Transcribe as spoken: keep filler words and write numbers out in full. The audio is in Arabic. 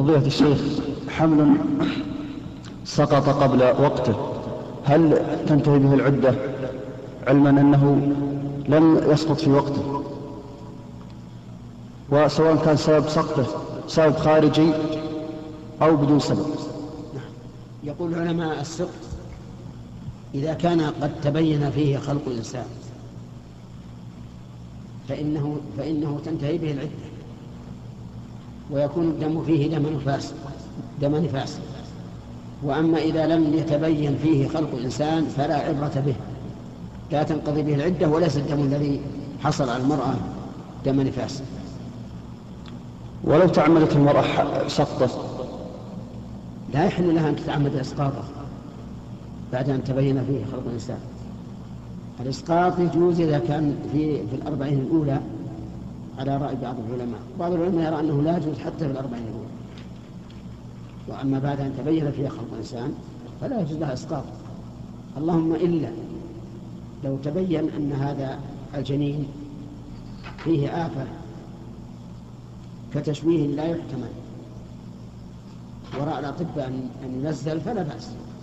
فضيلة الشيخ، حمل سقط قبل وقته هل تنتهي به العدة علما أنه لم يسقط في وقته، وسواء كان سبب سقطه سبب خارجي أو بدون سبب؟ يقول العلماء السقط إذا كان قد تبين فيه خلق الإنسان فإنه, فإنه تنتهي به العدة ويكون الدم فيه دم نفاس دم نفاس. وأما إذا لم يتبين فيه خلق الإنسان فلا عبرة به، لا تنقضي به العدة وليس الدم الذي حصل على المرأة دم نفاس. ولو تعمدت المرأة سقطه لا يحل لها أن تتعمد إسقاطه بعد أن تبين فيه خلق الإنسان. الإسقاط يجوز إذا كان في, في الأربعين الأولى على رأي بعض العلماء. بعض العلماء يرى أنه لا يجوز حتى في الأربعين الأولى، وأما بعد أن تبين فيه خلق الإنسان فلا يجوز لها إسقاط، اللهم إلا لو تبين أن هذا الجنين فيه آفة كتشويه لا يحتمل ورأى الأطباء أن ينزل فلا بأس.